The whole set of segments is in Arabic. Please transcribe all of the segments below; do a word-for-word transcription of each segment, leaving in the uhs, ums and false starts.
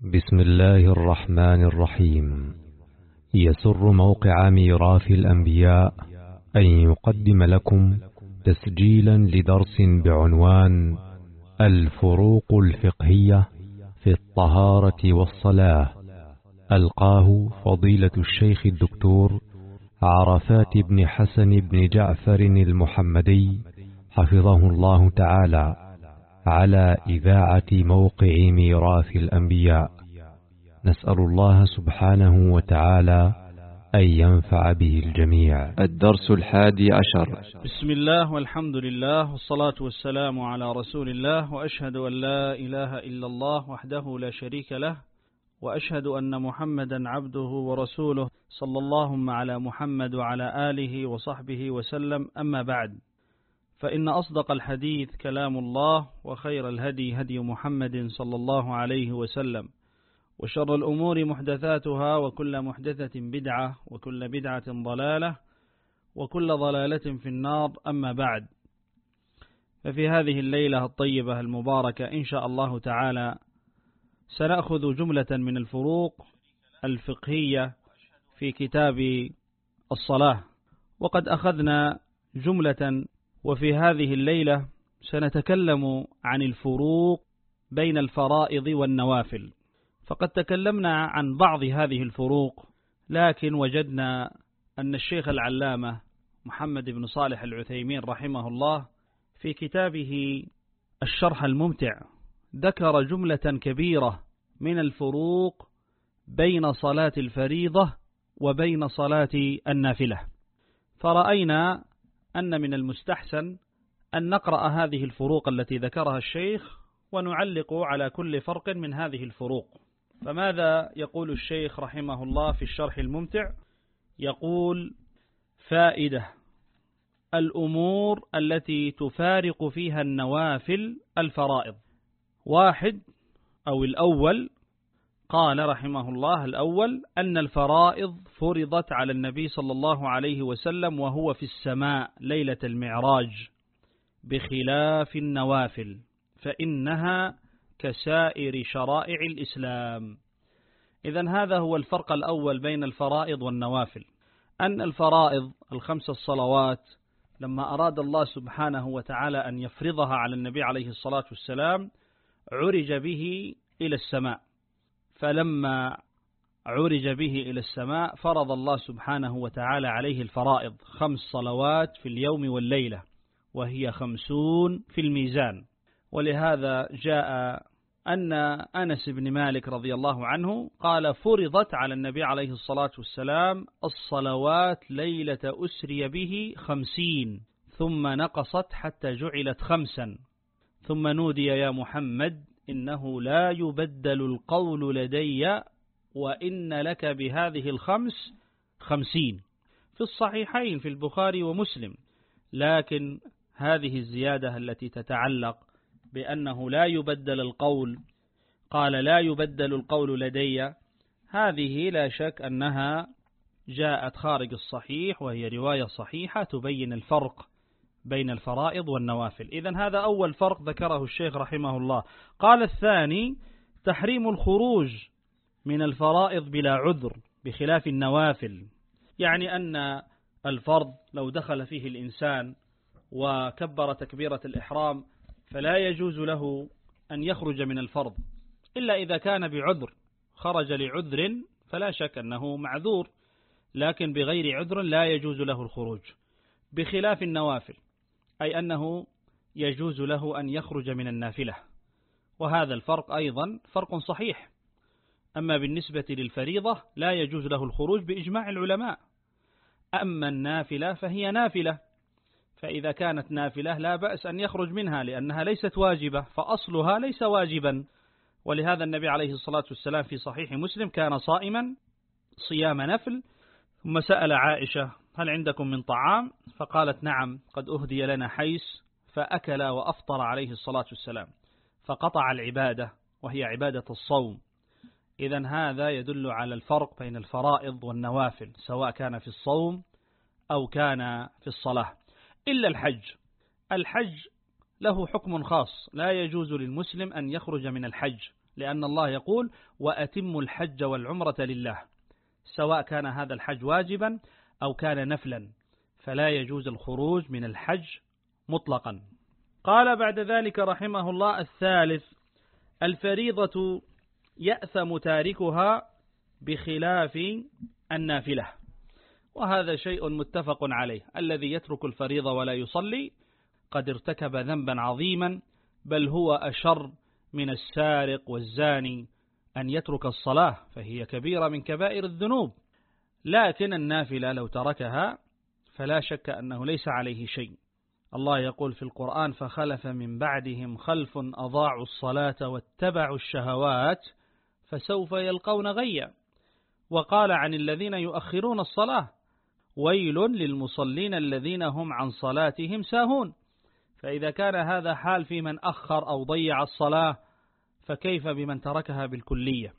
بسم الله الرحمن الرحيم. يسر موقع ميراث الأنبياء أن يقدم لكم تسجيلا لدرس بعنوان الفروق الفقهية في الطهارة والصلاة، ألقاه فضيلة الشيخ الدكتور عرفات بن حسن بن جعفر المحمدي حفظه الله تعالى على إذاعة موقع ميراث الأنبياء. نسأل الله سبحانه وتعالى أن ينفع به الجميع. الدرس الحادي عشر. بسم الله والحمد لله والصلاة والسلام على رسول الله، وأشهد أن لا إله إلا الله وحده لا شريك له، وأشهد أن محمدا عبده ورسوله، صلى اللهم على محمد وعلى آله وصحبه وسلم. أما بعد، فإن أصدق الحديث كلام الله، وخير الهدي هدي محمد صلى الله عليه وسلم، وشر الأمور محدثاتها، وكل محدثة بدعة، وكل بدعة ضلالة، وكل ضلالة في النار. أما بعد، ففي هذه الليلة الطيبة المباركة إن شاء الله تعالى سنأخذ جملة من الفروق الفقهية في كتاب الصلاة، وقد أخذنا جملة، وفي هذه الليلة سنتكلم عن الفروق بين الفرائض والنوافل. فقد تكلمنا عن بعض هذه الفروق، لكن وجدنا أن الشيخ العلامة محمد بن صالح العثيمين رحمه الله في كتابه الشرح الممتع ذكر جملة كبيرة من الفروق بين صلاة الفريضة وبين صلاة النافلة، فرأينا أن من المستحسن أن نقرأ هذه الفروق التي ذكرها الشيخ ونعلق على كل فرق من هذه الفروق. فماذا يقول الشيخ رحمه الله في الشرح الممتع؟ يقول: فائدة: الأمور التي تفارق فيها النوافل الفرائض. واحد أو الأول، قال رحمه الله: الأول أن الفرائض فرضت على النبي صلى الله عليه وسلم وهو في السماء ليلة المعراج، بخلاف النوافل فإنها كسائر شرائع الإسلام. إذن هذا هو الفرق الأول بين الفرائض والنوافل، أن الفرائض الخمس الصلوات لما أراد الله سبحانه وتعالى أن يفرضها على النبي عليه الصلاة والسلام عرج به إلى السماء، فلما عرج به إلى السماء فرض الله سبحانه وتعالى عليه الفرائض، خمس صلوات في اليوم والليلة، وهي خمسون في الميزان. ولهذا جاء أن أنس بن مالك رضي الله عنه قال: فرضت على النبي عليه الصلاة والسلام الصلوات ليلة أسري به خمسين، ثم نقصت حتى جعلت خمسا، ثم نودي: يا محمد إنه لا يبدل القول لدي، وإن لك بهذه الخمس خمسين، في الصحيحين في البخاري ومسلم. لكن هذه الزيادة التي تتعلق بأنه لا يبدل القول، قال: لا يبدل القول لدي، هذه لا شك أنها جاءت خارج الصحيح، وهي رواية صحيحة تبين الفرق بين الفرائض والنوافل. إذن هذا أول فرق ذكره الشيخ رحمه الله. قال: الثاني تحريم الخروج من الفرائض بلا عذر، بخلاف النوافل. يعني أن الفرض لو دخل فيه الإنسان وكبر تكبيرة الإحرام فلا يجوز له أن يخرج من الفرض إلا إذا كان بعذر، خرج لعذر فلا شك أنه معذور، لكن بغير عذر لا يجوز له الخروج، بخلاف النوافل، أي أنه يجوز له أن يخرج من النافلة، وهذا الفرق أيضا فرق صحيح. أما بالنسبة للفريضة لا يجوز له الخروج بإجماع العلماء. أما النافلة فهي نافلة، فإذا كانت نافلة لا بأس أن يخرج منها، لأنها ليست واجبة، فأصلها ليس واجبا. ولهذا النبي عليه الصلاة والسلام في صحيح مسلم كان صائما صيام نفل، ثم سأل عائشة: هل عندكم من طعام؟ فقالت: نعم، قد أهدي لنا حيس، فأكل وأفطر عليه الصلاة والسلام، فقطع العبادة وهي عبادة الصوم. إذن هذا يدل على الفرق بين الفرائض والنوافل، سواء كان في الصوم أو كان في الصلاة، إلا الحج. الحج له حكم خاص، لا يجوز للمسلم أن يخرج من الحج، لأن الله يقول وأتموا الحج والعمرة لله، سواء كان هذا الحج واجبا أو كان نفلا، فلا يجوز الخروج من الحج مطلقا. قال بعد ذلك رحمه الله: الثالث الفريضة يأثم تاركها بخلاف النافلة، وهذا شيء متفق عليه، الذي يترك الفريضة ولا يصلي قد ارتكب ذنبا عظيما، بل هو أشر من السارق والزاني أن يترك الصلاة، فهي كبيرة من كبائر الذنوب. لكن النافلة لو تركها فلا شك أنه ليس عليه شيء. الله يقول في القرآن: فخلف من بعدهم خلف أضاعوا الصلاة واتبعوا الشهوات فسوف يلقون غيا. وقال عن الذين يؤخرون الصلاة: ويل للمصلين الذين هم عن صلاتهم ساهون. فإذا كان هذا حال في من أخر أو ضيع الصلاة، فكيف بمن تركها بالكلية؟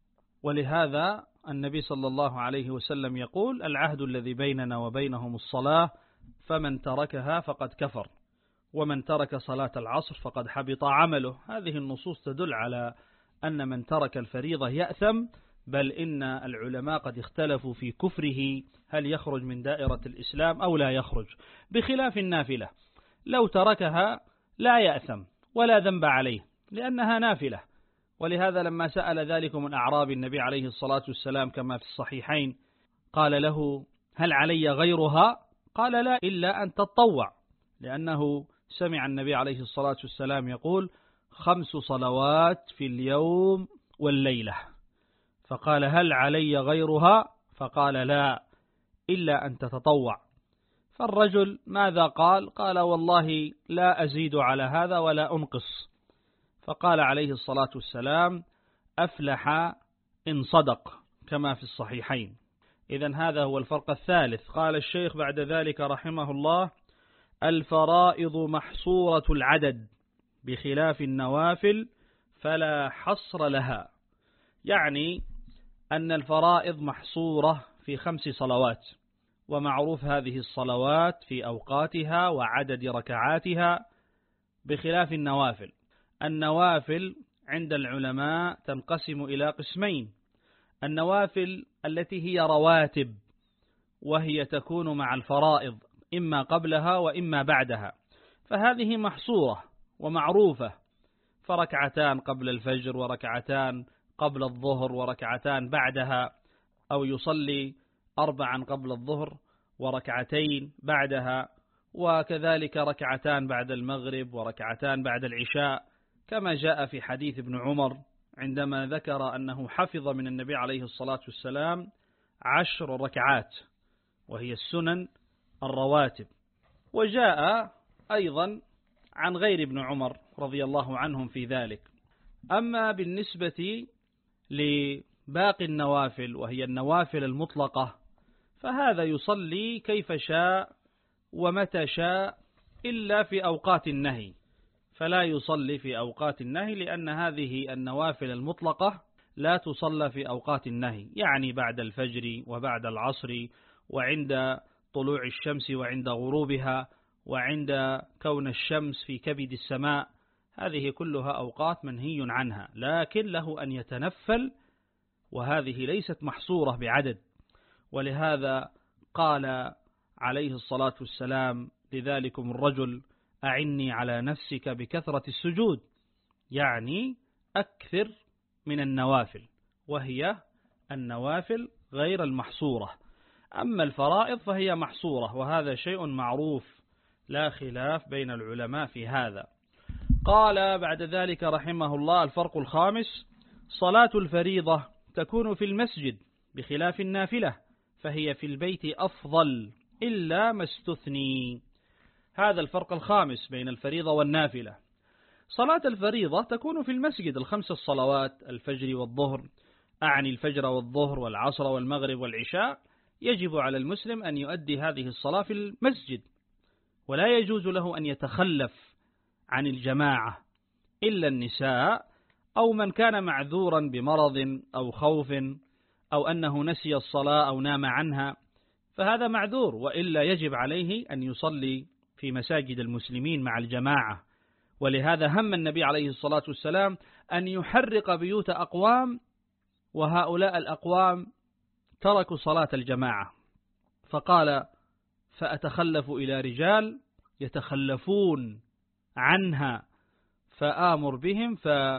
ولهذا النبي صلى الله عليه وسلم يقول: العهد الذي بيننا وبينهم الصلاة، فمن تركها فقد كفر، ومن ترك صلاة العصر فقد حبط عمله. هذه النصوص تدل على أن من ترك الفريضة يأثم، بل إن العلماء قد اختلفوا في كفره، هل يخرج من دائرة الإسلام أو لا يخرج، بخلاف النافلة لو تركها لا يأثم ولا ذنب عليه لأنها نافلة. ولهذا لما سأل ذلك من أعراب النبي عليه الصلاة والسلام كما في الصحيحين، قال له: هل علي غيرها؟ قال: لا، إلا أن تتطوع، لأنه سمع النبي عليه الصلاة والسلام يقول: خمس صلوات في اليوم والليلة. فقال: هل علي غيرها؟ فقال: لا، إلا أن تتطوع. فالرجل ماذا قال؟ قال: والله لا أزيد على هذا ولا أنقص. فقال عليه الصلاة والسلام: أفلح إن صدق، كما في الصحيحين. إذن هذا هو الفرق الثالث. قال الشيخ بعد ذلك رحمه الله: الفرائض محصورة العدد بخلاف النوافل فلا حصر لها. يعني أن الفرائض محصورة في خمس صلوات، ومعروف هذه الصلوات في أوقاتها وعدد ركعاتها، بخلاف النوافل. النوافل عند العلماء تنقسم إلى قسمين: النوافل التي هي رواتب، وهي تكون مع الفرائض إما قبلها وإما بعدها، فهذه محصورة ومعروفة، فركعتان قبل الفجر وركعتان قبل الظهر وركعتان بعدها، أو يصلي أربعا قبل الظهر وركعتين بعدها، وكذلك ركعتان بعد المغرب وركعتان بعد العشاء، كما جاء في حديث ابن عمر عندما ذكر أنه حفظ من النبي عليه الصلاة والسلام عشر ركعات، وهي السنن الرواتب. وجاء أيضا عن غير ابن عمر رضي الله عنهم في ذلك. أما بالنسبة لباقي النوافل وهي النوافل المطلقة، فهذا يصلي كيف شاء ومتى شاء إلا في أوقات النهي، فلا يصلي في أوقات النهي، لأن هذه النوافل المطلقة لا تصلى في أوقات النهي، يعني بعد الفجر وبعد العصر وعند طلوع الشمس وعند غروبها وعند كون الشمس في كبد السماء، هذه كلها أوقات منهي عنها، لكن له أن يتنفل، وهذه ليست محصورة بعدد. ولهذا قال عليه الصلاة والسلام لذلكم الرجل: أعني على نفسك بكثرة السجود، يعني أكثر من النوافل، وهي النوافل غير المحصورة. أما الفرائض فهي محصورة، وهذا شيء معروف لا خلاف بين العلماء في هذا. قال بعد ذلك رحمه الله: الفرق الخامس: صلاة الفريضة تكون في المسجد بخلاف النافلة، فهي في البيت أفضل إلا ما استثني. هذا الفرق الخامس بين الفريضة والنافلة. صلاة الفريضة تكون في المسجد، الخمس الصلوات، الفجر والظهر، أعني الفجر والظهر والعصر والمغرب والعشاء، يجب على المسلم أن يؤدي هذه الصلاة في المسجد، ولا يجوز له أن يتخلف عن الجماعة إلا النساء أو من كان معذورا بمرض أو خوف أو أنه نسي الصلاة أو نام عنها، فهذا معذور، وإلا يجب عليه أن يصلي في مساجد المسلمين مع الجماعة. ولهذا هم النبي عليه الصلاة والسلام أن يحرق بيوت أقوام، وهؤلاء الأقوام تركوا صلاة الجماعة، فقال فأتخلف إلى رجال يتخلفون عنها فآمر بهم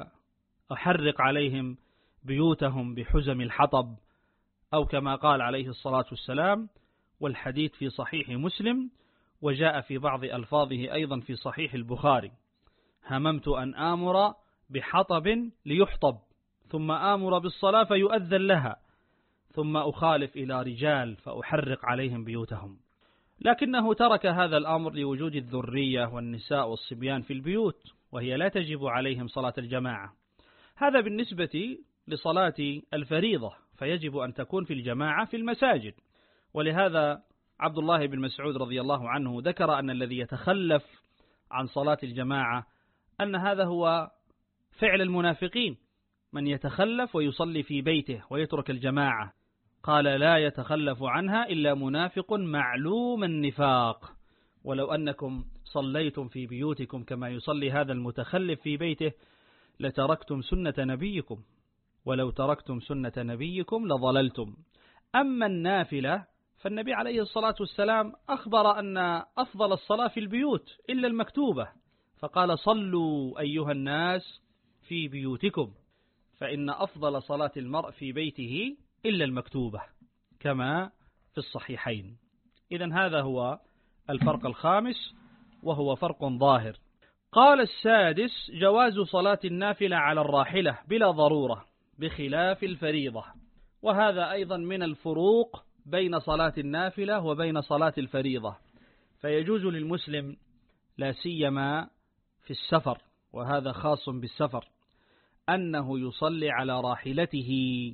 فأحرق عليهم بيوتهم بحزم الحطب، أو كما قال عليه الصلاة والسلام، والحديث في صحيح مسلم، وجاء في بعض ألفاظه أيضا في صحيح البخاري: هممت أن آمر بحطب ليحطب، ثم آمر بالصلاة فيؤذن لها، ثم أخالف إلى رجال فأحرق عليهم بيوتهم. لكنه ترك هذا الأمر لوجود الذرية والنساء والصبيان في البيوت، وهي لا تجب عليهم صلاة الجماعة. هذا بالنسبة لصلاة الفريضة، فيجب أن تكون في الجماعة في المساجد. ولهذا عبد الله بن مسعود رضي الله عنه ذكر أن الذي يتخلف عن صلاة الجماعة أن هذا هو فعل المنافقين، من يتخلف ويصلي في بيته ويترك الجماعة. قال لا يتخلف عنها إلا منافق معلوم النفاق، ولو أنكم صليتم في بيوتكم كما يصلي هذا المتخلف في بيته لتركتم سنة نبيكم، ولو تركتم سنة نبيكم لضللتم. أما النافلة فالنبي عليه الصلاة والسلام أخبر أن أفضل الصلاة في البيوت إلا المكتوبة، فقال صلوا أيها الناس في بيوتكم، فإن أفضل صلاة المرء في بيته إلا المكتوبة كما في الصحيحين. إذن هذا هو الفرق الخامس، وهو فرق ظاهر. قال السادس: جواز صلاة النافلة على الراحلة بلا ضرورة بخلاف الفريضة. وهذا أيضا من الفروق بين صلاة النافلة وبين صلاة الفريضة. فيجوز للمسلم لا سيما في السفر، وهذا خاص بالسفر، أنه يصلي على راحلته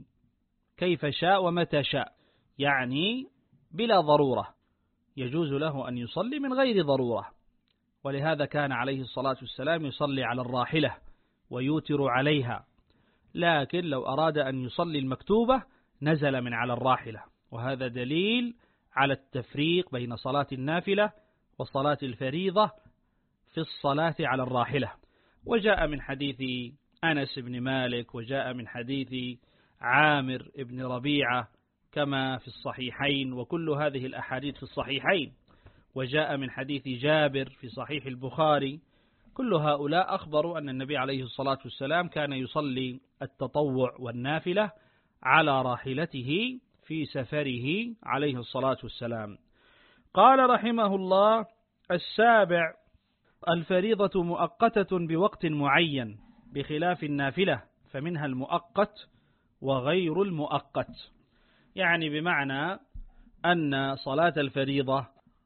كيف شاء ومتى شاء، يعني بلا ضرورة، يجوز له أن يصلي من غير ضرورة. ولهذا كان عليه الصلاة والسلام يصلي على الراحلة ويوتر عليها، لكن لو أراد أن يصلي المكتوبة نزل من على الراحلة، وهذا دليل على التفريق بين صلاة النافلة وصلاة الفريضة في الصلاة على الراحلة. وجاء من حديث أنس بن مالك، وجاء من حديث عامر بن ربيعة كما في الصحيحين، وكل هذه الأحاديث في الصحيحين، وجاء من حديث جابر في صحيح البخاري. كل هؤلاء أخبروا أن النبي عليه الصلاة والسلام كان يصلي التطوع والنافلة على راحلته في سفره عليه الصلاة والسلام. قال رحمه الله: السابع: الفريضة مؤقتة بوقت معين بخلاف النافلة، فمنها المؤقت وغير المؤقت. يعني بمعنى أن صلاة الفريضة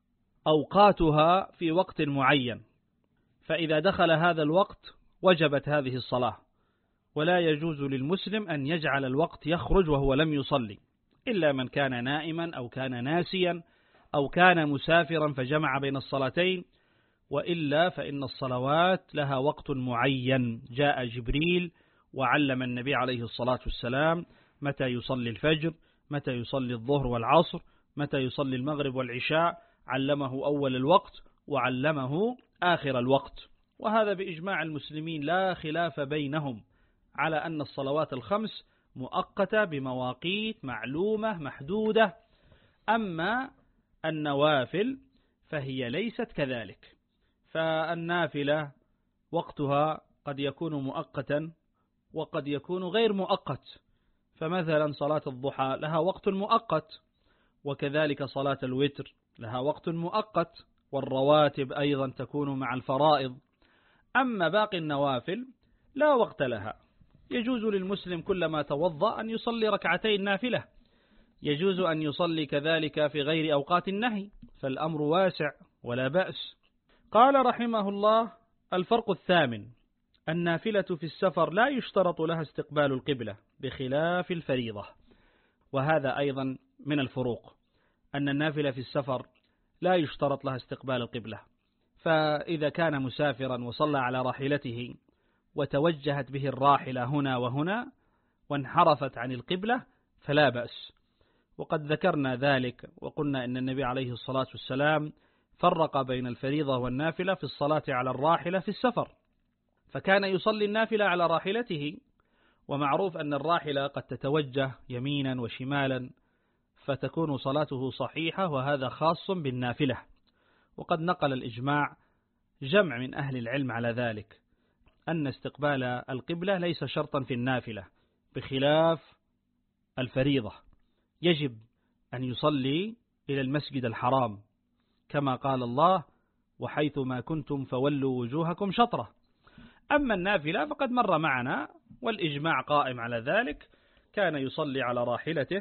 أوقاتها في وقت معين، فإذا دخل هذا الوقت وجبت هذه الصلاة، ولا يجوز للمسلم أن يجعل الوقت يخرج وهو لم يصلي، إلا من كان نائما أو كان ناسيا أو كان مسافرا فجمع بين الصلاتين، وإلا فإن الصلوات لها وقت معين. جاء جبريل وعلم النبي عليه الصلاة والسلام متى يصلي الفجر، متى يصلي الظهر والعصر، متى يصلي المغرب والعشاء، علمه أول الوقت وعلمه آخر الوقت. وهذا بإجماع المسلمين لا خلاف بينهم على أن الصلوات الخمس مؤقتة بمواقيت معلومة محدودة. أما النوافل فهي ليست كذلك، فالنافلة وقتها قد يكون مؤقتا وقد يكون غير مؤقت. فمثلا صلاة الضحى لها وقت مؤقت، وكذلك صلاة الوتر لها وقت مؤقت، والرواتب أيضا تكون مع الفرائض. أما باقي النوافل لا وقت لها. يجوز للمسلم كلما توضأ أن يصلي ركعتين نافلة، يجوز أن يصلي كذلك في غير أوقات النهي، فالأمر واسع ولا بأس. قال رحمه الله: الفرق الثامن: النافلة في السفر لا يشترط لها استقبال القبلة بخلاف الفريضة. وهذا أيضا من الفروق، أن النافلة في السفر لا يشترط لها استقبال القبلة، فإذا كان مسافرا وصلى على راحلته وتوجهت به الراحلة هنا وهنا وانحرفت عن القبلة فلا بأس. وقد ذكرنا ذلك وقلنا إن النبي عليه الصلاة والسلام فرق بين الفريضة والنافلة في الصلاة على الراحلة في السفر، فكان يصلي النافلة على راحلته، ومعروف أن الراحلة قد تتوجه يمينا وشمالا فتكون صلاته صحيحة، وهذا خاص بالنافلة. وقد نقل الإجماع جمع من أهل العلم على ذلك، أن استقبال القبلة ليس شرطا في النافلة بخلاف الفريضة، يجب أن يصلي إلى المسجد الحرام كما قال الله: وحيث ما كنتم فولوا وجوهكم شطرة. أما النافلة فقد مر معنا والإجماع قائم على ذلك، كان يصلي على راحلته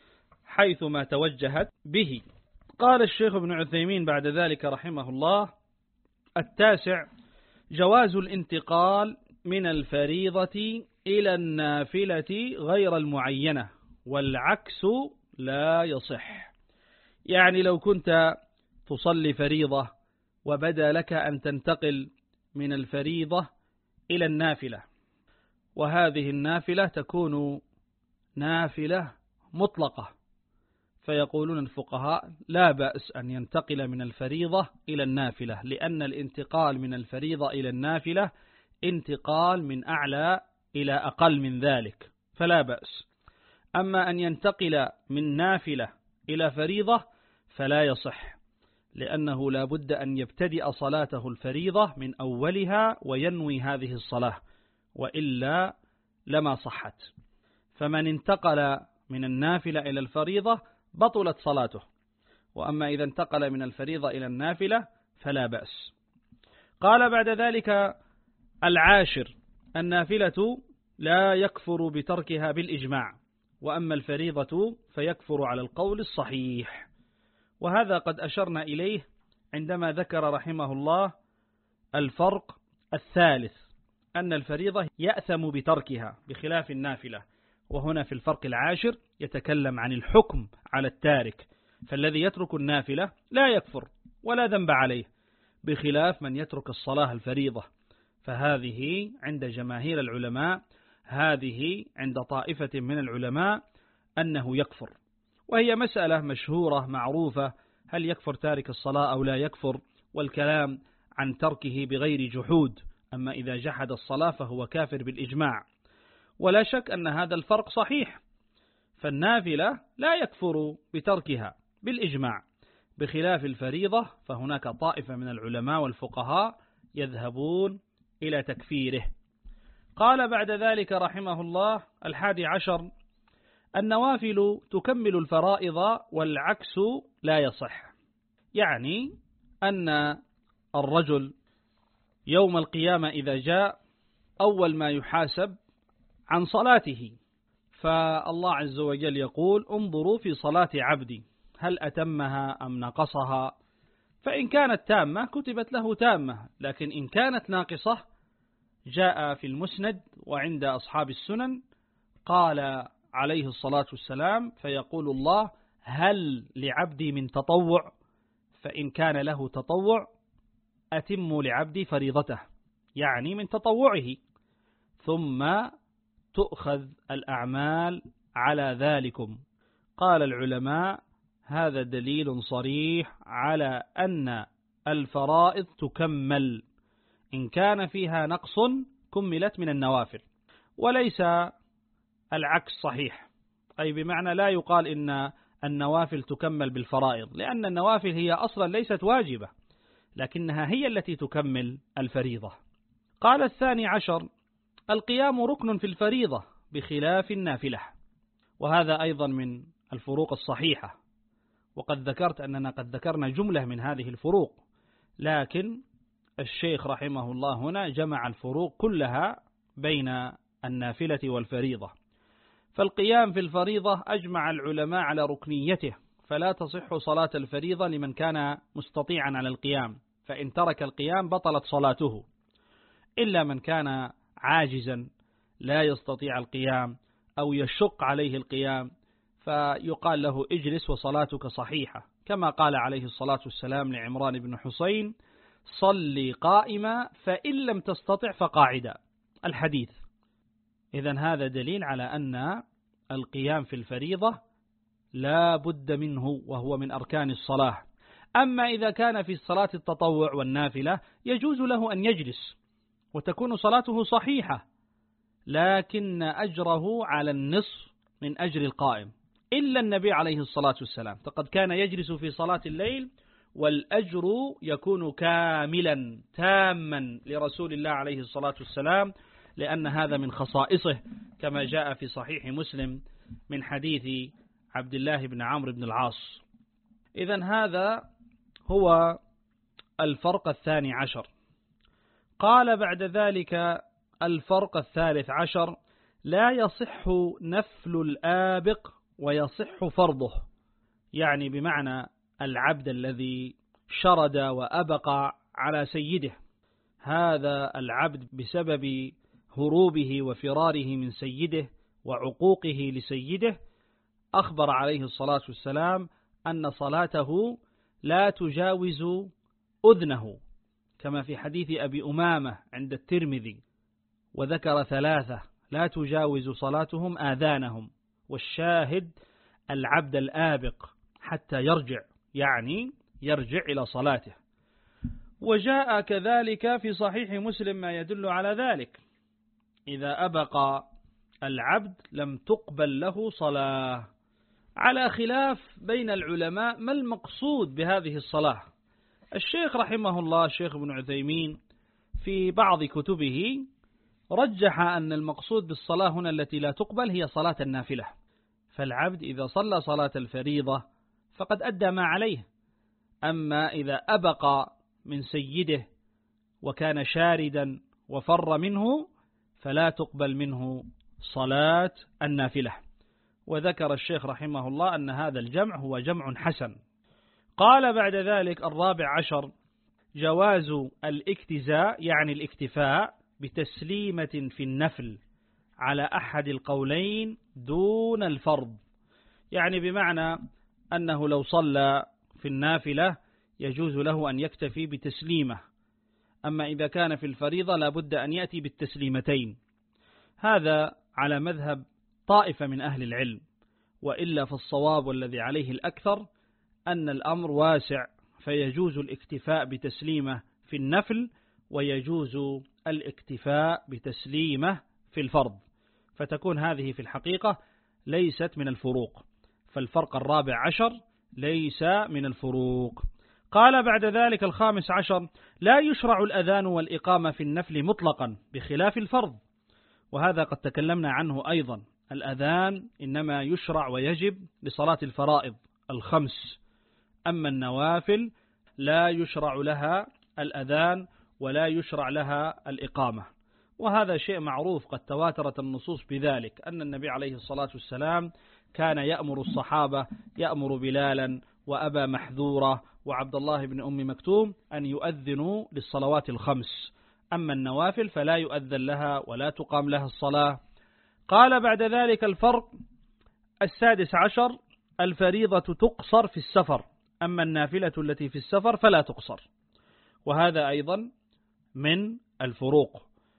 حيث ما توجهت به. قال الشيخ ابن عثيمين بعد ذلك رحمه الله: التاسع جواز الانتقال من الفريضة إلى النافلة غير المعينة، والعكس لا يصح. يعني لو كنت تصلي فريضة وبدا لك أن تنتقل من الفريضة إلى النافلة، وهذه النافلة تكون نافلة مطلقة، فيقولون الفقهاء لا بأس أن ينتقل من الفريضة إلى النافلة، لأن الانتقال من الفريضة إلى النافلة انتقال من أعلى إلى أقل من ذلك، فلا بأس. أما أن ينتقل من نافلة إلى فريضة فلا يصح، لأنه لا بد أن يبتدئ صلاته الفريضة من أولها وينوي هذه الصلاة، وإلا لما صحت. فمن انتقل من النافلة إلى الفريضة بطلت صلاته، وأما إذا انتقل من الفريضة إلى النافلة فلا بأس. قال بعد ذلك: العاشر النافلة لا يكفر بتركها بالإجماع، وأما الفريضة فيكفر على القول الصحيح. وهذا قد أشرنا إليه عندما ذكر رحمه الله الفرق الثالث، أن الفريضة يأثم بتركها بخلاف النافلة. وهنا في الفرق العاشر يتكلم عن الحكم على التارك، فالذي يترك النافلة لا يكفر ولا ذنب عليه، بخلاف من يترك الصلاة الفريضة، فهذه عند جماهير العلماء، هذه عند طائفة من العلماء أنه يكفر. وهي مسألة مشهورة معروفة، هل يكفر تارك الصلاة أو لا يكفر، والكلام عن تركه بغير جحود، أما إذا جحد الصلاة فهو كافر بالإجماع. ولا شك أن هذا الفرق صحيح، فالنافلة لا يكفر بتركها بالإجماع، بخلاف الفريضة فهناك طائفة من العلماء والفقهاء يذهبون إلى تكفيره. قال بعد ذلك رحمه الله: الحادي عشر النوافل تكمل الفرائض والعكس لا يصح. يعني أن الرجل يوم القيامة إذا جاء أول ما يحاسب عن صلاته، فالله عز وجل يقول: انظروا في صلاة عبدي هل أتمها أم نقصها، فإن كانت تامة كتبت له تامة، لكن إن كانت ناقصة جاء في المسند وعند أصحاب السنن قال عليه الصلاة والسلام: فيقول الله: هل لعبدي من تطوع؟ فإن كان له تطوع أتموا لعبدي فريضته، يعني من تطوعه، ثم تؤخذ الأعمال على ذلكم. قال العلماء: هذا دليل صريح على أن الفرائض تكمل، إن كان فيها نقص كملت من النوافل، وليس العكس صحيح، أي بمعنى لا يقال إن النوافل تكمل بالفرائض، لأن النوافل هي أصلا ليست واجبة، لكنها هي التي تكمل الفريضة. قال الثاني عشر القيام ركن في الفريضة بخلاف النافلة، وهذا أيضا من الفروق الصحيحة، وقد ذكرت أننا قد ذكرنا جملة من هذه الفروق، لكن الشيخ رحمه الله هنا جمع الفروق كلها بين النافلة والفريضة. فالقيام في الفريضة أجمع العلماء على ركنيته، فلا تصح صلاة الفريضة لمن كان مستطيعا على القيام، فإن ترك القيام بطلت صلاته، إلا من كان عاجزا لا يستطيع القيام أو يشق عليه القيام، فيقال له اجلس وصلاتك صحيحة، كما قال عليه الصلاة والسلام لعمران بن حسين: صلي قائما فإن لم تستطع فقاعدا، الحديث. إذن هذا دليل على أن القيام في الفريضة لا بد منه، وهو من أركان الصلاة. أما إذا كان في الصلاة التطوع والنافلة يجوز له أن يجلس، وتكون صلاته صحيحة، لكن أجره على النصف من أجر القائم، إلا النبي عليه الصلاة والسلام فقد كان يجلس في صلاة الليل والأجر يكون كاملا تاما لرسول الله عليه الصلاة والسلام، لأن هذا من خصائصه كما جاء في صحيح مسلم من حديث عبد الله بن عمرو بن العاص. إذن هذا هو الفرق الثاني عشر. قال بعد ذلك الفرق الثالث عشر: لا يصح نفل الآبق ويصح فرضه، يعني بمعنى العبد الذي شرد وأبق على سيده، هذا العبد بسبب هروبه وفراره من سيده وعقوقه لسيده أخبر عليه الصلاة والسلام أن صلاته لا تجاوز أذنه، كما في حديث أبي أمامة عند الترمذي، وذكر ثلاثة لا تجاوز صلاتهم آذانهم، والشاهد العبد الآبق حتى يرجع، يعني يرجع إلى صلاته. وجاء كذلك في صحيح مسلم ما يدل على ذلك: إذا أبق العبد لم تقبل له صلاة، على خلاف بين العلماء ما المقصود بهذه الصلاة. الشيخ رحمه الله الشيخ ابن عثيمين في بعض كتبه رجح أن المقصود بالصلاة هنا التي لا تقبل هي صلاة النافلة، فالعبد إذا صلى صلاة الفريضة فقد أدى ما عليه، أما إذا أبق من سيده وكان شاردا وفر منه فلا تقبل منه صلاة النافلة. وذكر الشيخ رحمه الله أن هذا الجمع هو جمع حسن. قال بعد ذلك الرابع عشر: جواز الاكتزاء، يعني الاكتفاء بتسليمة في النفل على أحد القولين دون الفرض، يعني بمعنى أنه لو صلى في النافلة يجوز له أن يكتفي بتسليمة، أما إذا كان في الفريضة لابد أن يأتي بالتسليمتين. هذا على مذهب طائفة من أهل العلم، وإلا فالصواب والذي عليه الأكثر أن الأمر واسع، فيجوز الاكتفاء بتسليمة في النفل ويجوز الاكتفاء بتسليمة في الفرض، فتكون هذه في الحقيقة ليست من الفروق، فالفرق الرابع عشر ليس من الفروق. قال بعد ذلك الخامس عشر: لا يشرع الأذان والإقامة في النفل مطلقا بخلاف الفرض، وهذا قد تكلمنا عنه أيضا. الأذان إنما يشرع ويجب لصلاة الفرائض الخمس، أما النوافل لا يشرع لها الأذان ولا يشرع لها الإقامة، وهذا شيء معروف قد تواترت النصوص بذلك، أن النبي عليه الصلاة والسلام كان يأمر الصحابة، يأمر بلالا وأبا محذورة وعبد الله بن أم مكتوم أن يؤذنوا للصلوات الخمس، أما النوافل فلا يؤذن لها ولا تقام لها الصلاة. قال بعد ذلك الفرق السادس عشر: الفريضة تقصر في السفر، أما النافلة التي في السفر فلا تقصر، وهذا أيضا من الفروق،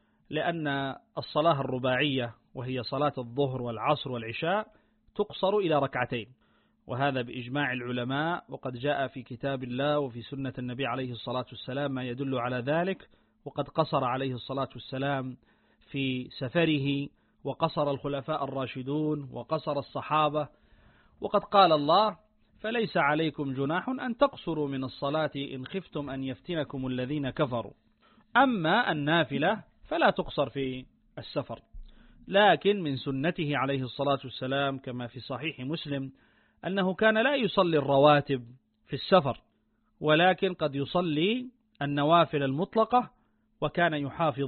لأن الصلاة الرباعية وهي صلاة الظهر والعصر والعشاء تقصر إلى ركعتين، وهذا بإجماع العلماء، وقد جاء في كتاب الله وفي سنة النبي عليه الصلاة والسلام ما يدل على ذلك، وقد قصر عليه الصلاة والسلام في سفره، وقصر الخلفاء الراشدون، وقصر الصحابة، وقد قال الله: فليس عليكم جناح أن تقصروا من الصلاة إن خفتم أن يفتنكم الذين كفروا. أما النافلة فلا تقصر في السفر، لكن من سنته عليه الصلاة والسلام كما في صحيح مسلم أنه كان لا يصلي الرواتب في السفر، ولكن قد يصلي النوافل المطلقة، وكان يحافظ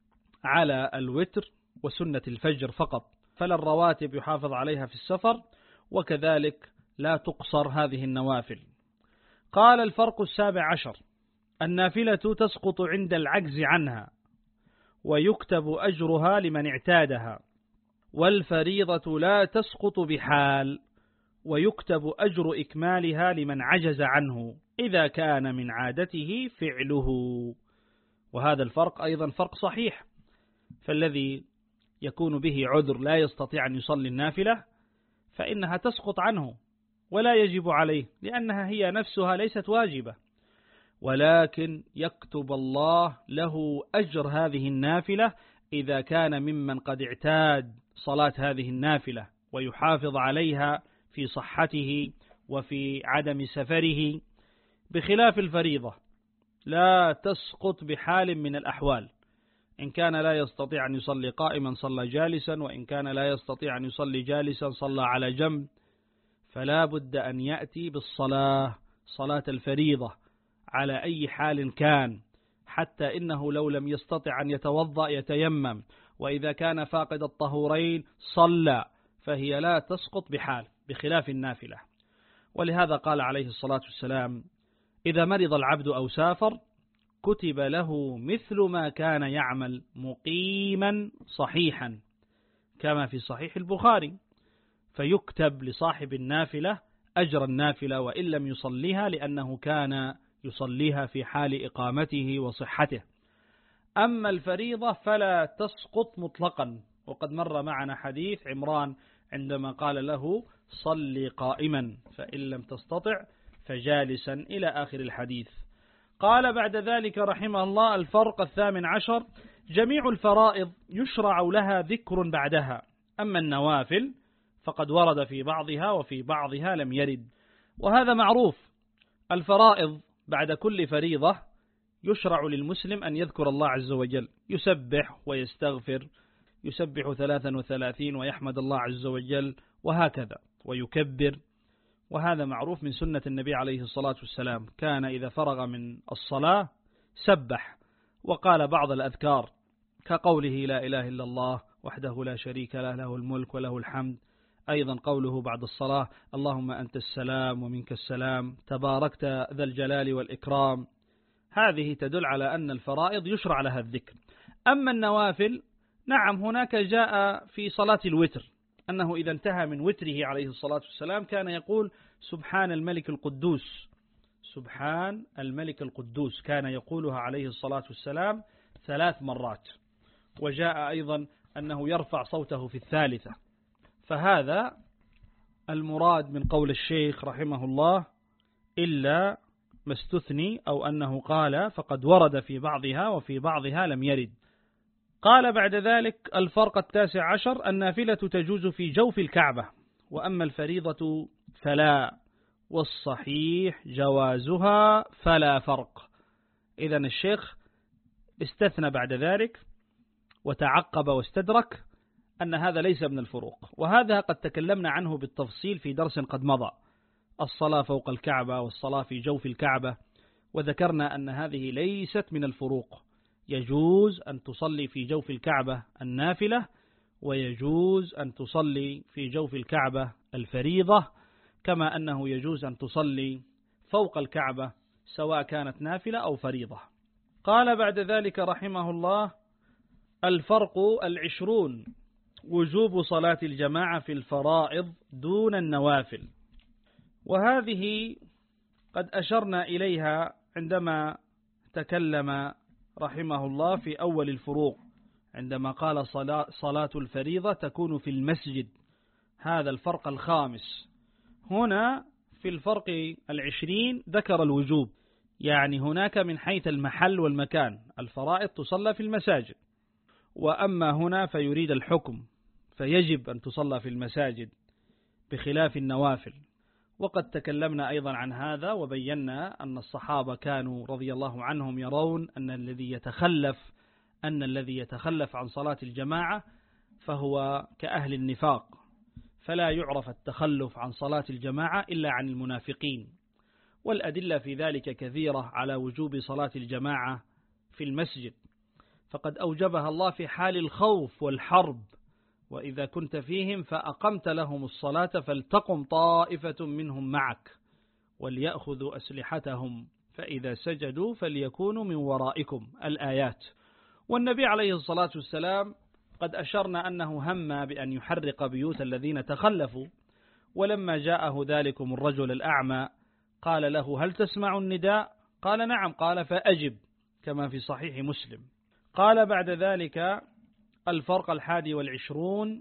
على الوتر وسنة الفجر فقط، فلا الرواتب يحافظ عليها في السفر، وكذلك لا تقصر هذه النوافل. قال الفرق السابع عشر: النافلة تسقط عند العجز عنها ويكتب أجرها لمن اعتادها، والفريضة لا تسقط بحال ويكتب أجر إكمالها لمن عجز عنه إذا كان من عادته فعله. وهذا الفرق أيضا فرق صحيح، فالذي يكون به عذر لا يستطيع أن يصلي النافلة فإنها تسقط عنه ولا يجب عليه، لأنها هي نفسها ليست واجبة. ولكن يكتب الله له أجر هذه النافلة إذا كان ممن قد اعتاد صلاة هذه النافلة ويحافظ عليها في صحته وفي عدم سفره، بخلاف الفريضة لا تسقط بحال من الأحوال. إن كان لا يستطيع أن يصلي قائما صلى جالسا، وإن كان لا يستطيع أن يصلي جالسا صلى على جنب، فلا بد أن يأتي بالصلاة صلاة الفريضة على أي حال كان، حتى إنه لو لم يستطع أن يتوضأ يتيمم، وإذا كان فاقد الطهورين صلى، فهي لا تسقط بحال، بخلاف النافلة. ولهذا قال عليه الصلاة والسلام: إذا مرض العبد أو سافر كتب له مثل ما كان يعمل مقيما صحيحا، كما في صحيح البخاري، فيكتب لصاحب النافلة أجر النافلة وإن لم يصليها، لأنه كان يصليها في حال إقامته وصحته. أما الفريضة فلا تسقط مطلقا، وقد مر معنا حديث عمران عندما قال له: صل قائما فإن لم تستطع فجالسا، إلى آخر الحديث. قال بعد ذلك رحمه الله: الفرق الثامن عشر: جميع الفرائض يشرع لها ذكر بعدها، أما النوافل فقد ورد في بعضها وفي بعضها لم يرد. وهذا معروف، الفرائض بعد كل فريضة يشرع للمسلم أن يذكر الله عز وجل، يسبح ويستغفر، يسبح ثلاثا وثلاثين ويحمد الله عز وجل وهكذا، ويكبر. وهذا معروف من سنة النبي عليه الصلاة والسلام، كان إذا فرغ من الصلاة سبح وقال بعض الأذكار كقوله: لا إله إلا الله وحده لا شريك له، له الملك وله الحمد. أيضا قوله بعد الصلاة: اللهم أنت السلام ومنك السلام، تباركت ذا الجلال والإكرام. هذه تدل على أن الفرائض يشرع لها الذكر. أما النوافل، نعم، هناك جاء في صلاة الوتر أنه إذا انتهى من وتره عليه الصلاة والسلام كان يقول: سبحان الملك القدوس، سبحان الملك القدوس، كان يقولها عليه الصلاة والسلام ثلاث مرات. وجاء أيضا أنه يرفع صوته في الثالثة. فهذا المراد من قول الشيخ رحمه الله، إلا ما استثني أو أنه قال فقد ورد في بعضها وفي بعضها لم يرد. قال بعد ذلك: الفرق التاسع عشر: النافلة تجوز في جوف الكعبة، وأما الفريضة فلا، والصحيح جوازها فلا فرق. إذن الشيخ استثنى بعد ذلك وتعقب واستدرك أن هذا ليس من الفروق، وهذا قد تكلمنا عنه بالتفصيل في درس قد مضى: الصلاة فوق الكعبة والصلاة في جوف الكعبة، وذكرنا أن هذه ليست من الفروق. يجوز أن تصلي في جوف الكعبة النافلة، ويجوز أن تصلي في جوف الكعبة الفريضة، كما أنه يجوز أن تصلي فوق الكعبة سواء كانت نافلة أو فريضة. قال بعد ذلك رحمه الله: الفرق العشرون: وجوب صلاة الجماعة في الفرائض دون النوافل. وهذه قد أشرنا إليها عندما تكلم رحمه الله في أول الفروق، عندما قال صلاة, صلاة الفريضة تكون في المسجد، هذا الفرق الخامس. هنا في الفرق العشرين ذكر الوجوب، يعني هناك من حيث المحل والمكان الفرائض تصلى في المساجد، وأما هنا فيريد الحكم، فيجب أن تصلى في المساجد بخلاف النوافل. وقد تكلمنا أيضا عن هذا وبينا أن الصحابة كانوا رضي الله عنهم يرون أن الذي يتخلف أن الذي يتخلف عن صلاة الجماعة فهو كأهل النفاق، فلا يعرف التخلف عن صلاة الجماعة إلا عن المنافقين. والأدلة في ذلك كثيرة على وجوب صلاة الجماعة في المسجد، فقد أوجبها الله في حال الخوف والحرب: وإذا كنت فيهم فأقمت لهم الصلاة فلتقم طائفة منهم معك وليأخذوا أسلحتهم فإذا سجدوا فليكونوا من ورائكم، الآيات. والنبي عليه الصلاة والسلام قد أشرنا أنه هم بأن يحرق بيوت الذين تخلفوا، ولما جاءه ذلكم الرجل الأعمى قال له: هل تسمع النداء؟ قال: نعم. قال: فأجب، كما في صحيح مسلم. قال بعد ذلك: الفرق الحادي والعشرون: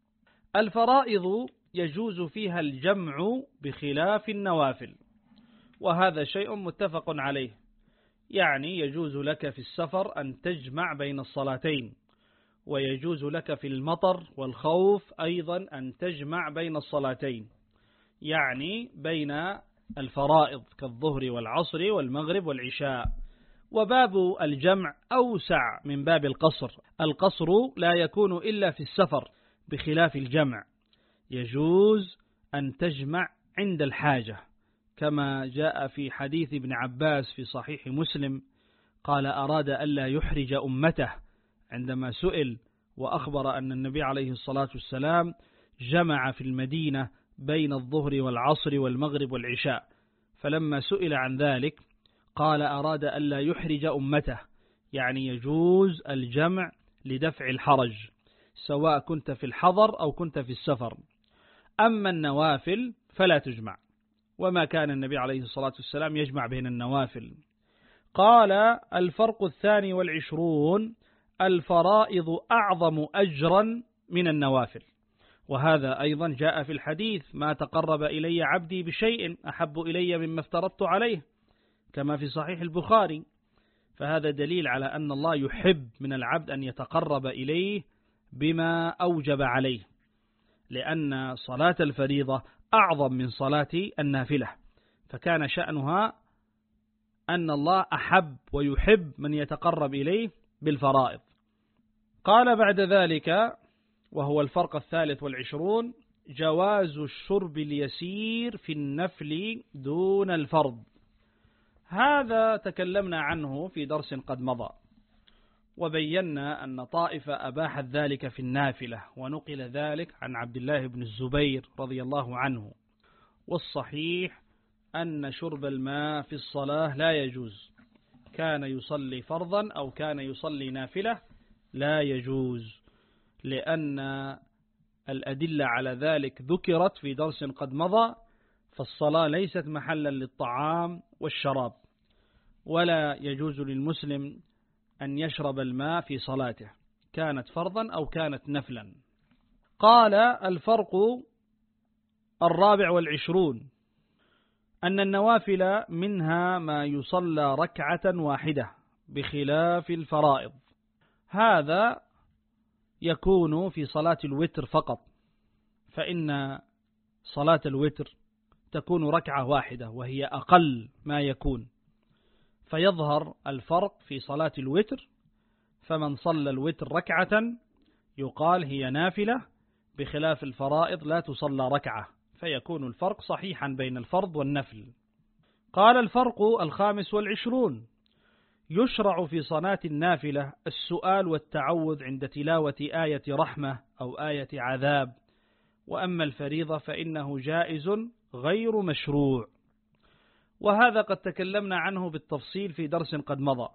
الفرائض يجوز فيها الجمع بخلاف النوافل، وهذا شيء متفق عليه، يعني يجوز لك في السفر أن تجمع بين الصلاتين، ويجوز لك في المطر والخوف أيضا أن تجمع بين الصلاتين، يعني بين الفرائض كالظهر والعصر والمغرب والعشاء. وباب الجمع أوسع من باب القصر. القصر لا يكون إلا في السفر بخلاف الجمع، يجوز أن تجمع عند الحاجة، كما جاء في حديث ابن عباس في صحيح مسلم قال أراد ألا يحرج أمته عندما سئل وأخبر أن النبي عليه الصلاة والسلام جمع في المدينة بين الظهر والعصر والمغرب والعشاء، فلما سئل عن ذلك قال أراد ألا يحرج أمته، يعني يجوز الجمع لدفع الحرج سواء كنت في الحضر أو كنت في السفر. أما النوافل فلا تجمع، وما كان النبي عليه الصلاة والسلام يجمع بين النوافل. قال الفرق الثاني والعشرون: الفرائض أعظم أجرا من النوافل. وهذا أيضا جاء في الحديث: ما تقرب إلي عبدي بشيء أحب إلي مما افترضت عليه، كما في صحيح البخاري. فهذا دليل على أن الله يحب من العبد أن يتقرب إليه بما أوجب عليه، لأن صلاة الفريضة أعظم من صلاة النافلة، فكان شأنها أن الله أحب ويحب من يتقرب إليه بالفرائض. قال بعد ذلك، وهو الفرق الثالث والعشرون: جواز الشرب اليسير في النفل دون الفرض. هذا تكلمنا عنه في درس قد مضى، وبينا أن طائفة أباحت ذلك في النافلة، ونقل ذلك عن عبد الله بن الزبير رضي الله عنه. والصحيح أن شرب الماء في الصلاة لا يجوز، كان يصلي فرضا أو كان يصلي نافلة لا يجوز، لأن الأدلة على ذلك ذكرت في درس قد مضى. فالصلاة ليست محلا للطعام والشراب، ولا يجوز للمسلم أن يشرب الماء في صلاته كانت فرضا أو كانت نفلا. قال الفرق الرابع والعشرون: أن النوافل منها ما يصلى ركعة واحدة بخلاف الفرائض. هذا يكون في صلاة الوتر فقط، فإن صلاة الوتر تكون ركعة واحدة وهي أقل ما يكون، فيظهر الفرق في صلاة الوتر. فمن صلى الوتر ركعة يقال هي نافلة، بخلاف الفرائض لا تصلى ركعة، فيكون الفرق صحيحا بين الفرض والنفل. قال الفرق الخامس والعشرون: يشرع في صلاة النافلة السؤال والتعوذ عند تلاوة آية رحمة أو آية عذاب، وأما الفريضة فإنه جائز غير مشروع. وهذا قد تكلمنا عنه بالتفصيل في درس قد مضى،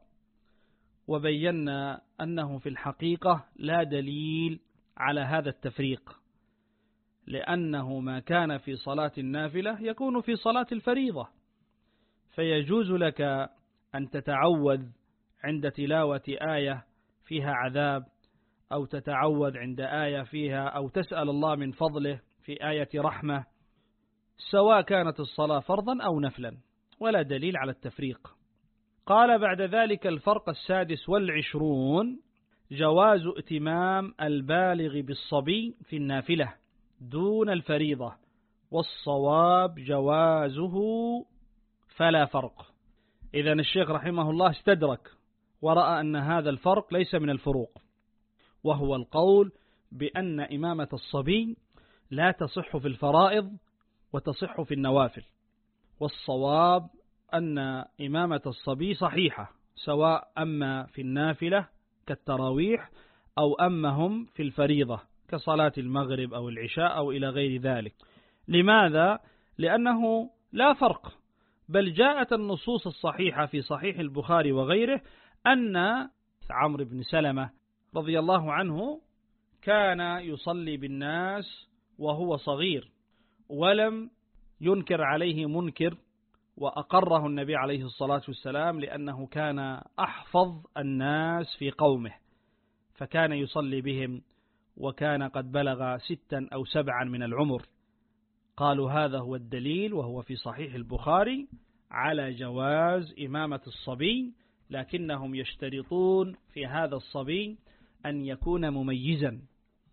وبينا أنه في الحقيقة لا دليل على هذا التفريق، لأنه ما كان في صلاة النافلة يكون في صلاة الفريضة، فيجوز لك أن تتعوذ عند تلاوة آية فيها عذاب، أو تتعوذ عند آية فيها، أو تسأل الله من فضله في آية رحمة، سواء كانت الصلاة فرضا أو نفلا، ولا دليل على التفريق. قال بعد ذلك الفرق السادس والعشرون: جواز ائتمام البالغ بالصبي في النافلة دون الفريضة، والصواب جوازه فلا فرق. إذن الشيخ رحمه الله استدرك ورأى أن هذا الفرق ليس من الفروق، وهو القول بأن إمامة الصبي لا تصح في الفرائض وتصح في النوافل، والصواب أن إمامة الصبي صحيحة، سواء أما في النافلة كالتراويح أو أمهم في الفريضة كصلاة المغرب أو العشاء أو إلى غير ذلك. لماذا؟ لأنه لا فرق، بل جاءت النصوص الصحيحة في صحيح البخاري وغيره أن عمرو بن سلمة رضي الله عنه كان يصلي بالناس وهو صغير، ولم ينكر عليه منكر، وأقره النبي عليه الصلاة والسلام لأنه كان أحفظ الناس في قومه، فكان يصلي بهم وكان قد بلغ ستا أو سبعا من العمر. قالوا هذا هو الدليل، وهو في صحيح البخاري، على جواز إمامة الصبي لكنهم يشترطون في هذا الصبي أن يكون مميزا،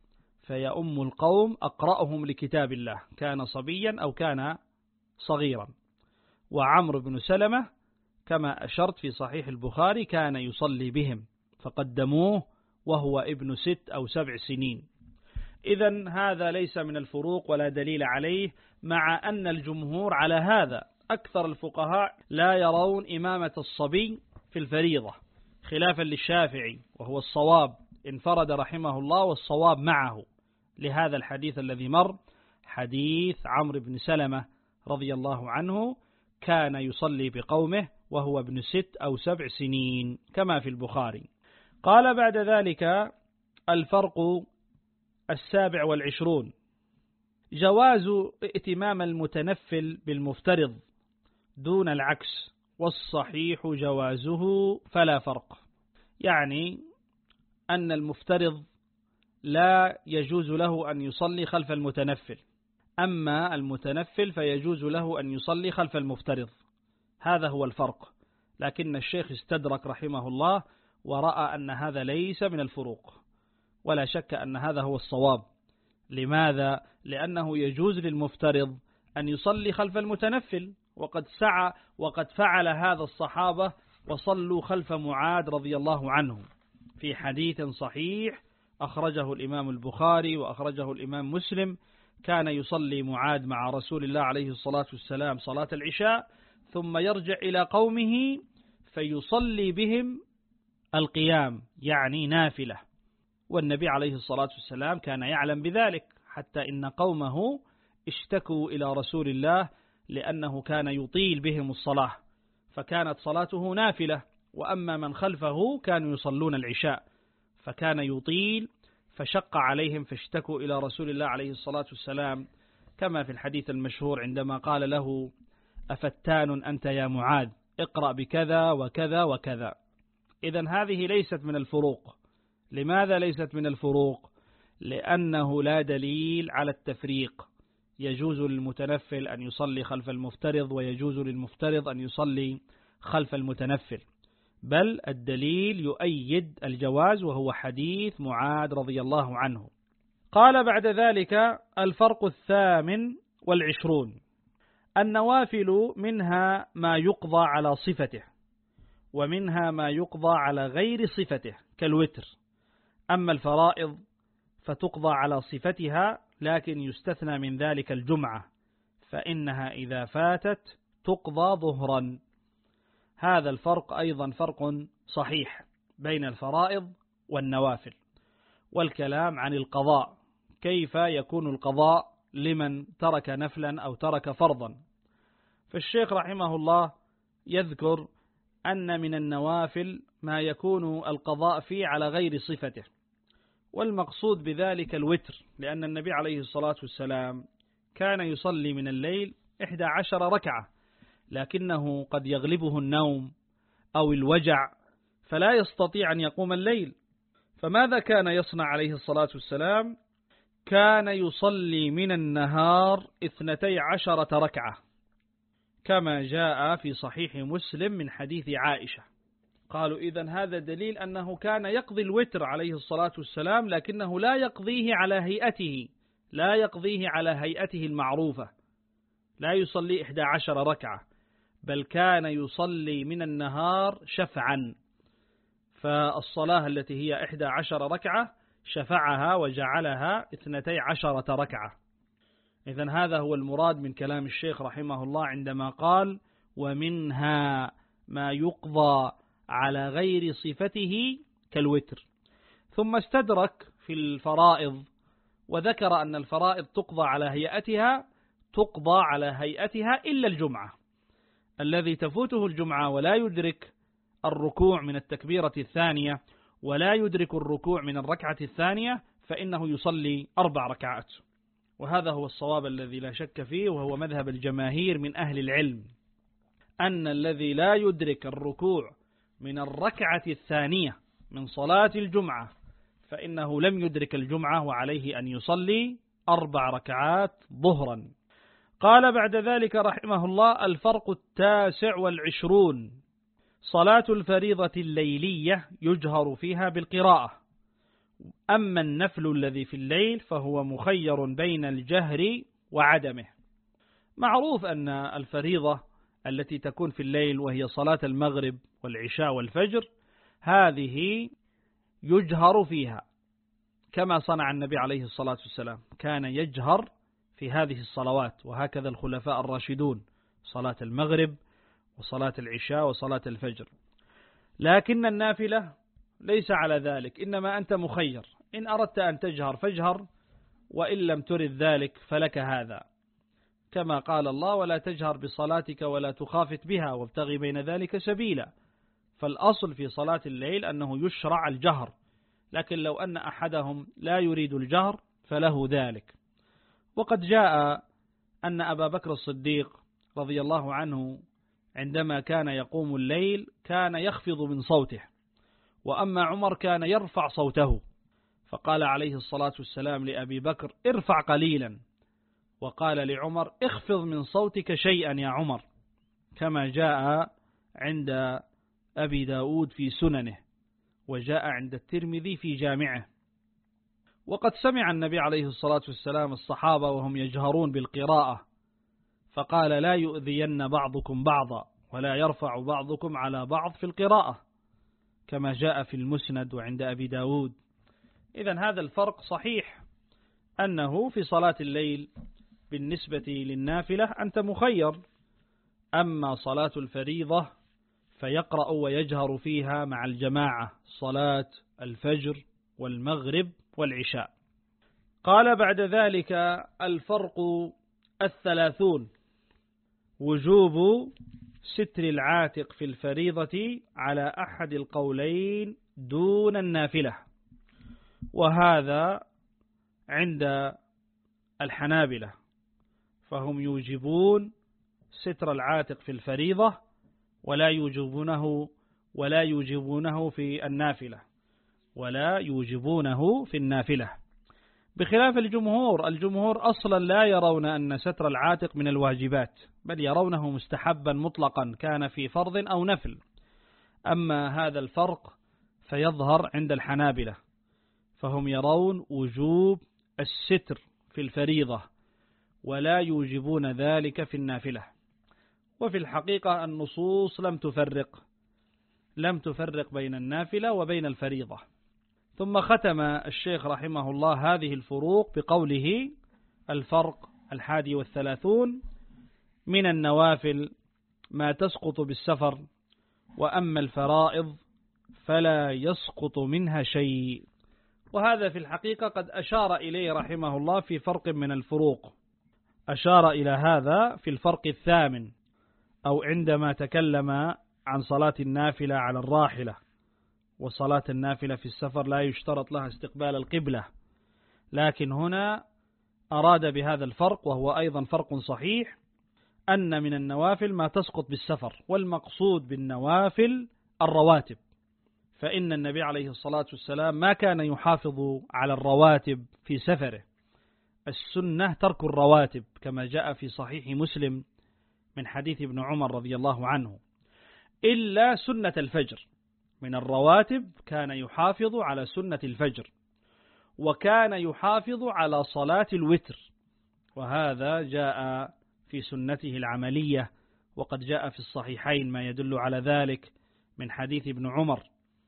فيؤم القوم أقرأهم لكتاب الله، كان صبيا أو كان صغيرا. وعمرو بن سلمة كما أشرت في صحيح البخاري كان يصلي بهم، فقدموه وهو ابن ست أو سبع سنين. إذن هذا ليس من الفروق ولا دليل عليه، مع أن الجمهور على هذا. أكثر الفقهاء لا يرون إمامة الصبي في الفريضة، خلافا للشافعي وهو الصواب، انفرد رحمه الله والصواب معه، لهذا الحديث الذي مر، حديث عمرو بن سلمة رضي الله عنه كان يصلي بقومه وهو ابن ست أو سبع سنين كما في البخاري. قال بعد ذلك: الفرق السابع والعشرون جواز ائتمام المتنفل بالمفترض دون العكس، والصحيح جوازه فلا فرق. يعني أن المفترض لا يجوز له أن يصلي خلف المتنفل، أما المتنفل فيجوز له أن يصلي خلف المفترض، هذا هو الفرق. لكن الشيخ استدرك رحمه الله ورأى أن هذا ليس من الفروق، ولا شك أن هذا هو الصواب. لماذا؟ لأنه يجوز للمفترض أن يصلي خلف المتنفل، وقد سعى وقد فعل هذا الصحابة وصلوا خلف معاذ رضي الله عنه في حديث صحيح أخرجه الإمام البخاري وأخرجه الإمام مسلم. كان يصلي معاذ مع رسول الله عليه الصلاة والسلام صلاة العشاء، ثم يرجع إلى قومه فيصلي بهم القيام، يعني نافلة، والنبي عليه الصلاة والسلام كان يعلم بذلك، حتى إن قومه اشتكوا إلى رسول الله لأنه كان يطيل بهم الصلاة، فكانت صلاته نافلة، وأما من خلفه كانوا يصلون العشاء، فكان يطيل فشق عليهم، فاشتكوا إلى رسول الله عليه الصلاة والسلام، كما في الحديث المشهور عندما قال له: أفتان أنت يا معاذ، اقرأ بكذا وكذا وكذا. إذن هذه ليست من الفروق. لماذا ليست من الفروق؟ لأنه لا دليل على التفريق، يجوز للمتنفل أن يصلي خلف المفترض، ويجوز للمفترض أن يصلي خلف المتنفل، بل الدليل يؤيد الجواز، وهو حديث معاذ رضي الله عنه. قال بعد ذلك: الفرق الثامن والعشرون النوافل منها ما يقضى على صفته، ومنها ما يقضى على غير صفته كالوتر. أما الفرائض فتقضى على صفتها، لكن يستثنى من ذلك الجمعة، فإنها إذا فاتت تقضى ظهرا. هذا الفرق أيضا فرق صحيح بين الفرائض والنوافل. والكلام عن القضاء، كيف يكون القضاء لمن ترك نفلا أو ترك فرضا. فالشيخ رحمه الله يذكر أن من النوافل ما يكون القضاء فيه على غير صفته، والمقصود بذلك الوتر، لأن النبي عليه الصلاة والسلام كان يصلي من الليل إحدى عشر ركعة، لكنه قد يغلبه النوم أو الوجع فلا يستطيع أن يقوم الليل، فماذا كان يصنع عليه الصلاة والسلام؟ كان يصلي من النهار اثنتي عشرة ركعة، كما جاء في صحيح مسلم من حديث عائشة. قالوا: إذن هذا دليل أنه كان يقضي الوتر عليه الصلاة والسلام، لكنه لا يقضيه على هيئته، لا يقضيه على هيئته المعروفة، لا يصلي إحدى عشر ركعة، بل كان يصلي من النهار شفعا، فالصلاة التي هي إحدى عشر ركعة شفعها وجعلها اثنتي عشرة ركعة. إذن هذا هو المراد من كلام الشيخ رحمه الله عندما قال: ومنها ما يقضى على غير صفته كالوتر. ثم استدرك في الفرائض وذكر أن الفرائض تقضى على هيئتها، تقضى على هيئتها إلا الجمعة. الذي تفوته الجمعة ولا يدرك الركوع من التكبيرة الثانية ولا يدرك الركوع من الركعة الثانية فإنه يصلي أربع ركعات، وهذا هو الصواب الذي لا شك فيه، وهو مذهب الجماهير من أهل العلم، أن الذي لا يدرك الركوع من الركعة الثانية من صلاة الجمعة فإنه لم يدرك الجمعة، وعليه أن يصلي أربع ركعات ظهرا. قال بعد ذلك رحمه الله: الفرق التاسع والعشرون صلاة الفريضة الليلية يجهر فيها بالقراءة، أما النفل الذي في الليل فهو مخير بين الجهر وعدمه. معروف أن الفريضة التي تكون في الليل وهي صلاة المغرب والعشاء والفجر هذه يجهر فيها، كما صنع النبي عليه الصلاة والسلام، كان يجهر في هذه الصلوات، وهكذا الخلفاء الراشدون، صلاة المغرب وصلاة العشاء وصلاة الفجر. لكن النافلة ليس على ذلك، إنما أنت مخير، إن أردت أن تجهر فاجهر، وإن لم ترد ذلك فلك هذا، كما قال الله: ولا تجهر بصلاتك ولا تخافت بها وابتغي بين ذلك سبيلا. فالأصل في صلاة الليل أنه يشرع الجهر، لكن لو أن أحدهم لا يريد الجهر فله ذلك. وقد جاء أن أبا بكر الصديق رضي الله عنه عندما كان يقوم الليل كان يخفض من صوته، وأما عمر كان يرفع صوته، فقال عليه الصلاة والسلام لأبي بكر: ارفع قليلا، وقال لعمر: اخفض من صوتك شيئا يا عمر، كما جاء عند أبي داود في سننه، وجاء عند الترمذي في جامعه. وقد سمع النبي عليه الصلاة والسلام الصحابة وهم يجهرون بالقراءة، فقال: لا يؤذين بعضكم بعضا ولا يرفع بعضكم على بعض في القراءة، كما جاء في المسند وعند أبي داود. إذن هذا الفرق صحيح، أنه في صلاة الليل بالنسبة للنافلة أنت مخير، أما صلاة الفريضة فيقرأ ويجهر فيها مع الجماعة، صلاة الفجر والمغرب والعشاء. قال بعد ذلك: الفرق الثلاثون، وجوب ستر العاتق في الفريضة على أحد القولين دون النافلة، وهذا عند الحنابلة، فهم يوجبون ستر العاتق في الفريضة ولا يوجبونه ولا يوجبونه في النافلة ولا يوجبونه في النافلة بخلاف الجمهور. الجمهور أصلا لا يرون أن ستر العاتق من الواجبات، بل يرونه مستحبا مطلقا كان في فرض أو نفل. أما هذا الفرق فيظهر عند الحنابلة، فهم يرون وجوب الستر في الفريضة ولا يوجبون ذلك في النافلة. وفي الحقيقة النصوص لم تفرق لم تفرق بين النافلة وبين الفريضة. ثم ختم الشيخ رحمه الله هذه الفروق بقوله: الفرق الحادي والثلاثون، من النوافل ما تسقط بالسفر، وأما الفرائض فلا يسقط منها شيء. وهذا في الحقيقة قد أشار إليه رحمه الله في فرق من الفروق، أشار إلى هذا في الفرق الثامن، أو عندما تكلم عن صلاة النافلة على الراحلة، وصلاة النافلة في السفر لا يشترط لها استقبال القبلة، لكن هنا أراد بهذا الفرق، وهو أيضا فرق صحيح، أن من النوافل ما تسقط بالسفر، والمقصود بالنوافل الرواتب، فإن النبي عليه الصلاة والسلام ما كان يحافظ على الرواتب في سفره، السنة ترك الرواتب، كما جاء في صحيح مسلم من حديث ابن عمر رضي الله عنه، إلا سنة الفجر. من الرواتب كان يحافظ على سنة الفجر، وكان يحافظ على صلاة الوتر، وهذا جاء في سنته العملية، وقد جاء في الصحيحين ما يدل على ذلك من حديث ابن عمر.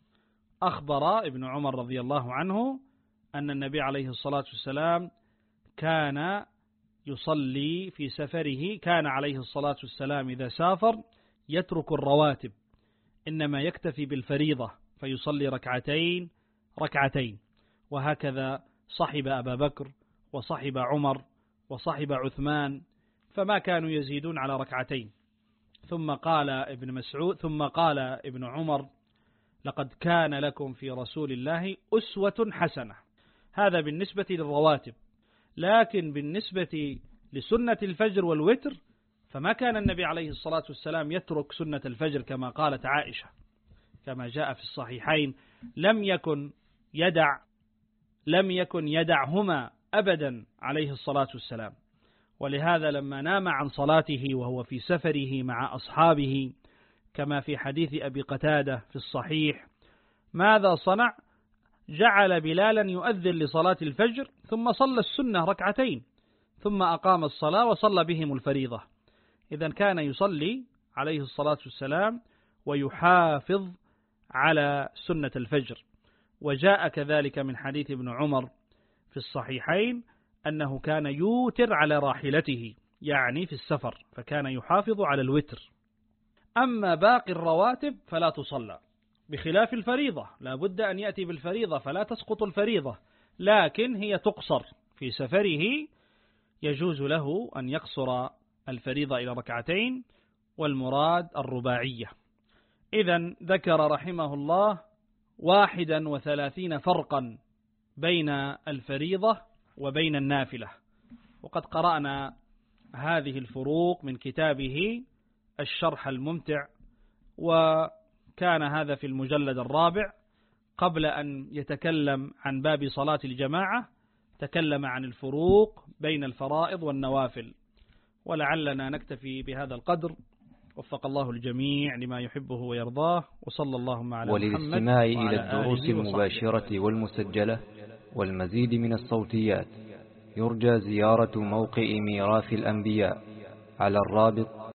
أخبر ابن عمر رضي الله عنه أن النبي عليه الصلاة والسلام كان يصلي في سفره، كان عليه الصلاة والسلام إذا سافر يترك الرواتب، إنما يكتفي بالفريضة فيصلي ركعتين ركعتين. وهكذا صحب أبا بكر وصحب عمر وصحب عثمان، فما كانوا يزيدون على ركعتين. ثم قال ابن مسعود ثم قال ابن عمر: لقد كان لكم في رسول الله أسوة حسنة. هذا بالنسبة للرواتب، لكن بالنسبة لسنة الفجر والوتر فما كان النبي عليه الصلاة والسلام يترك سنة الفجر، كما قالت عائشة كما جاء في الصحيحين: لم يكن يدع لم يكن يدعهما أبدا عليه الصلاة والسلام. ولهذا لما نام عن صلاته وهو في سفره مع أصحابه كما في حديث أبي قتادة في الصحيح. ماذا صنع؟ جعل بلالا يؤذن لصلاة الفجر ثم صلى السنة ركعتين ثم أقام الصلاة وصلى بهم الفريضة. إذن كان يصلي عليه الصلاة والسلام ويحافظ على سنة الفجر. وجاء كذلك من حديث ابن عمر في الصحيحين أنه كان يوتر على راحلته، يعني في السفر، فكان يحافظ على الوتر. أما باقي الرواتب فلا تصلى، بخلاف الفريضة، لا بد أن يأتي بالفريضة فلا تسقط الفريضة، لكن هي تقصر في سفره، يجوز له أن يقصر الفريضة إلى ركعتين والمراد الرباعية. إذن ذكر رحمه الله واحدا وثلاثين فرقا بين الفريضة وبين النافلة، وقد قرأنا هذه الفروق من كتابه الشرح الممتع، وكان هذا في المجلد الرابع. قبل أن يتكلم عن باب صلاة الجماعة تكلم عن الفروق بين الفرائض والنوافل، ولعلنا نكتفي بهذا القدر. وفق الله الجميع لما يحبه ويرضاه، وصلى اللهم على محمد. وللاستماع إلى الدروس المباشرة والمسجلة والمزيد من الصوتيات يرجى زيارة موقع ميراث الأنبياء على الرابط